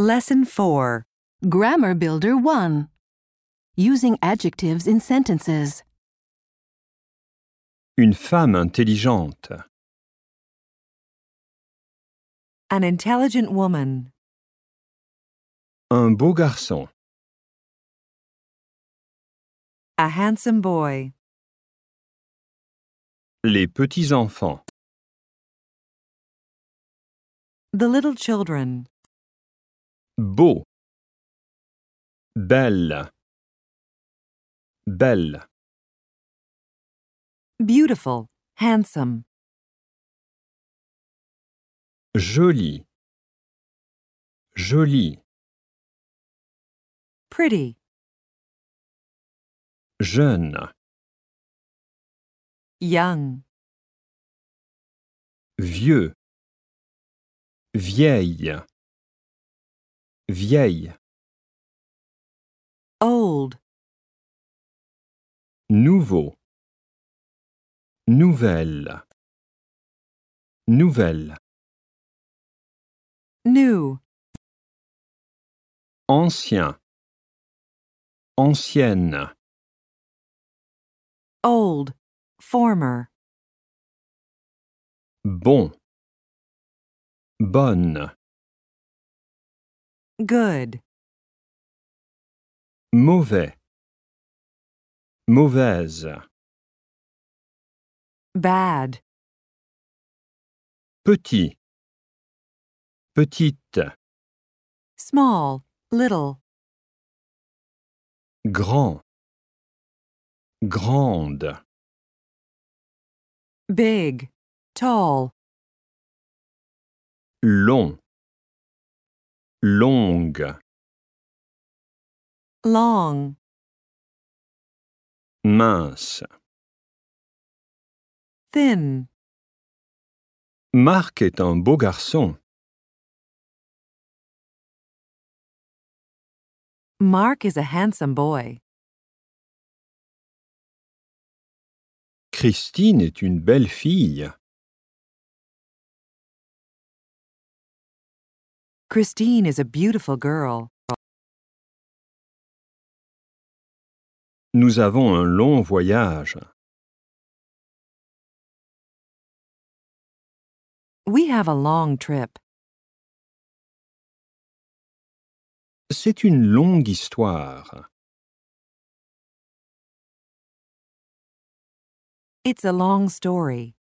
Lesson 4. Grammar Builder 1. Using adjectives in sentences. Une femme intelligente. An intelligent woman. Un beau garçon. A handsome boy. Les petits-enfants. The little children. Beau. Belle. Belle. Beautiful. Handsome. Joli. Joli. Pretty. Jeune. Young. Vieux. Vieille. Vieille. Old. Nouveau. Nouvelle. Nouvelle. New. Ancien. Ancienne. Old. Former. Bon. Bonne. Good. Mauvais. Mauvaise. Bad. Petit. Petite. Small. Little. Grand. Grande. Big. Tall. Long. Longue. Long. Mince. Thin. Marc est un beau garçon. Mark is a handsome boy. Christine est une belle fille. Christine is a beautiful girl. Nous avons un long voyage. We have a long trip. C'est une longue histoire. It's a long story.